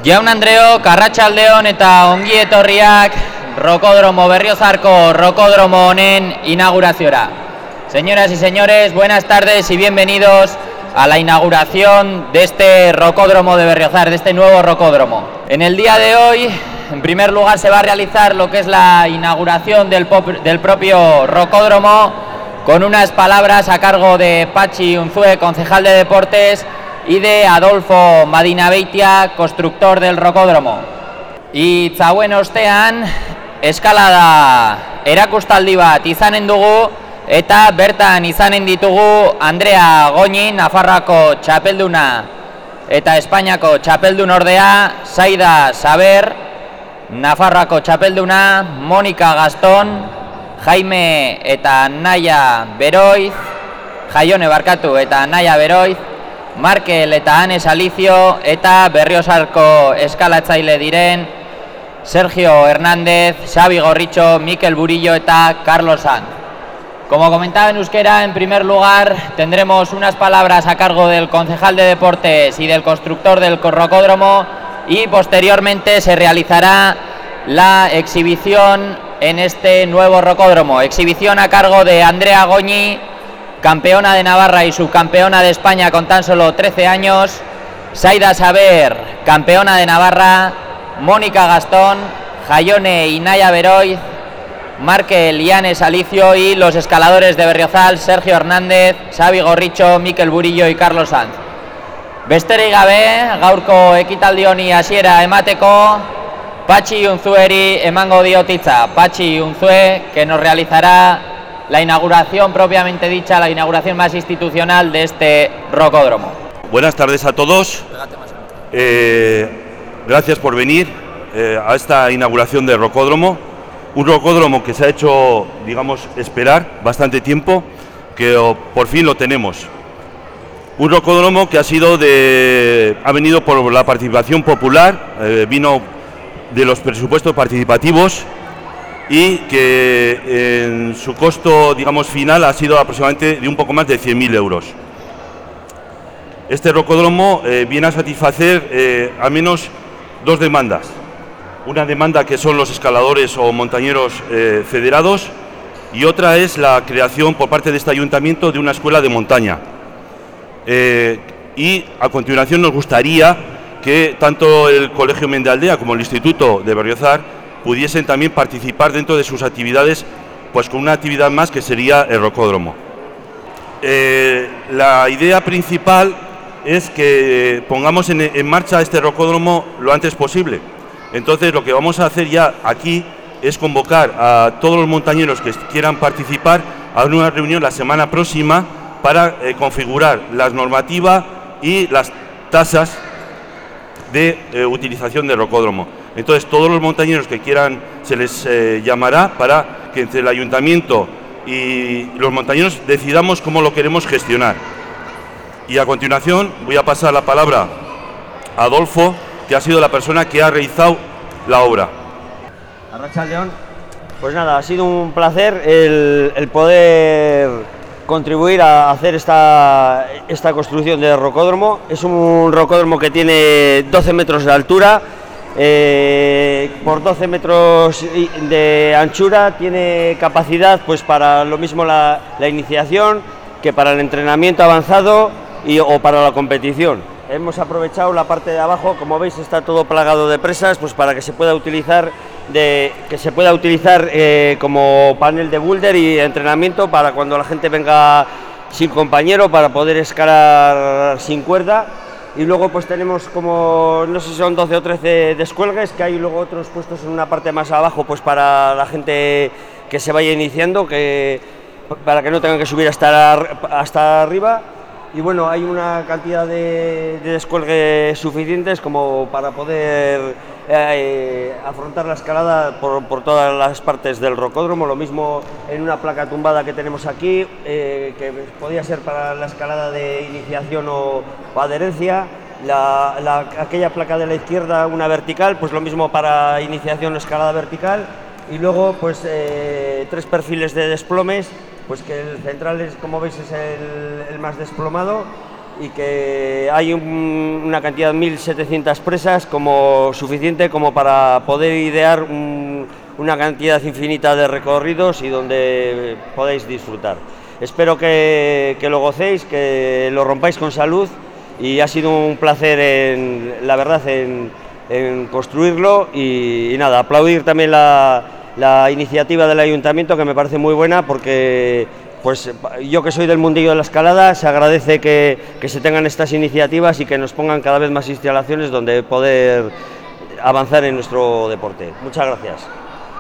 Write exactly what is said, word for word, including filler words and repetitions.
Jaun Andreok, arratsaldeon eta ongi etorriak Rokodromo Berriozarko Rokodromo honen inauguraziora. Señoras y señores, buenas tardes y bienvenidos a la inauguración de este Rocódromo de Berriozar, de este nuevo Rocódromo. En el día de hoy, en primer lugar, se va a realizar lo que es la inauguración del, del propio Rocódromo, con unas palabras a cargo de Patxi Unzue, concejal de Deportes, y de Adolfo Madinabeitia, constructor del Rocódromo. Itzauen ostean, eskalada erakustaldi bat izanen dugu, eta bertan izanen ditugu Andrea Goñi, Nafarroako txapelduna eta Espainiako txapeldun ordea, Saida Saber, Nafarroako txapelduna, Monika Gaston, Jaime eta Naia Beroiz, Jaione barkatu eta Naia Beroiz, Markel eta Anes Alicio, eta Berriozarko eskalatzaile diren Sergio Hernández, Xavi Gorritxo, Mikel Burillo eta Carlos Sanz. Como comentaba en euskera, en primer lugar tendremos unas palabras a cargo del concejal de Deportes y del constructor del Rocódromo, y posteriormente se realizará la exhibición en este nuevo Rocódromo. Exhibición a cargo de Andrea Goñi, campeona de Navarra y subcampeona de España con tan solo trece años, Saida Saber, campeona de Navarra, Mónica Gastón, Jaione y Naia Beroiz, Markel y Anes Alicio, y los escaladores de Berriozar, Sergio Hernández, Xavi Gorritxo, Mikel Burillo y Carlos Sanz. Besterik gabe, gaurko ekitaldi honi hasiera emateko, Patxi Unzueri emango diot hitza. Patxi Unzue, que nos realizará la inauguración propiamente dicha, la inauguración más institucional de este Rocódromo. Buenas tardes a todos. Eh, gracias por venir eh, a esta inauguración del Rocódromo. Un Rocódromo que se ha hecho, digamos, esperar bastante tiempo, que oh, por fin lo tenemos. Un Rocódromo que ha sido de, ha venido por la participación popular, eh, vino de los presupuestos participativos, y que en su costo, digamos, final ha sido aproximadamente de un poco más de cien mil euros. Este Rocódromo eh, viene a satisfacer eh, al menos dos demandas. Una demanda que son los escaladores o montañeros eh, federados, y otra es la creación por parte de este ayuntamiento de una escuela de montaña. Eh, y a continuación nos gustaría que tanto el Colegio Mendealdea como el Instituto de Berriozar pudiesen también participar dentro de sus actividades, pues con una actividad más que sería el Rocódromo. Eh, la idea principal es que pongamos en, en marcha este Rocódromo lo antes posible. Entonces lo que vamos a hacer ya aquí es convocar a todos los montañeros que quieran participar a una reunión la semana próxima para eh, configurar la normativa y las tasas de eh, utilización del Rocódromo. Entonces todos los montañeros que quieran se les eh, llamará para que entre el ayuntamiento y los montañeros decidamos cómo lo queremos gestionar. Y a continuación voy a pasar la palabra a Adolfo, que ha sido la persona que ha realizado la obra. Arratsaldeon. Pues nada, ha sido un placer el, el poder contribuir a hacer esta, esta construcción del Rocódromo. Es un Rocódromo que tiene doce metros de altura, eh, por doce metros de anchura, tiene capacidad pues para lo mismo la, la iniciación que para el entrenamiento avanzado y, o para la competición. Hemos aprovechado la parte de abajo, como veis está todo plagado de presas, pues para que se pueda utilizar, de, que se pueda utilizar eh, como panel de boulder y entrenamiento para cuando la gente venga sin compañero, para poder escalar sin cuerda. Y luego pues tenemos como, no sé si son doce o trece descuelgues, que hay luego otros puestos en una parte más abajo pues para la gente que se vaya iniciando, que, para que no tengan que subir hasta, hasta arriba. Y bueno, hay una cantidad de, de descuelgues suficientes como para poder eh, afrontar la escalada por, por todas las partes del Rocódromo. Lo mismo en una placa tumbada que tenemos aquí, eh, que podía ser para la escalada de iniciación o, o adherencia. La, la, aquella placa de la izquierda, una vertical, pues lo mismo para iniciación o escalada vertical. Y luego pues eh, tres perfiles de desplomes, pues que el central es, como veis, es el, el más desplomado, y que hay un, una cantidad de mil setecientas presas como suficiente como para poder idear un, una cantidad infinita de recorridos y donde podéis disfrutar. Espero que, que lo gocéis, que lo rompáis con salud, y ha sido un placer, en, la verdad, en, en construirlo y, y nada, aplaudir también la, la iniciativa del Ayuntamiento, que me parece muy buena, porque pues yo, que soy del mundillo de la escalada, se agradece que, que se tengan estas iniciativas y que nos pongan cada vez más instalaciones donde poder avanzar en nuestro deporte. Muchas gracias.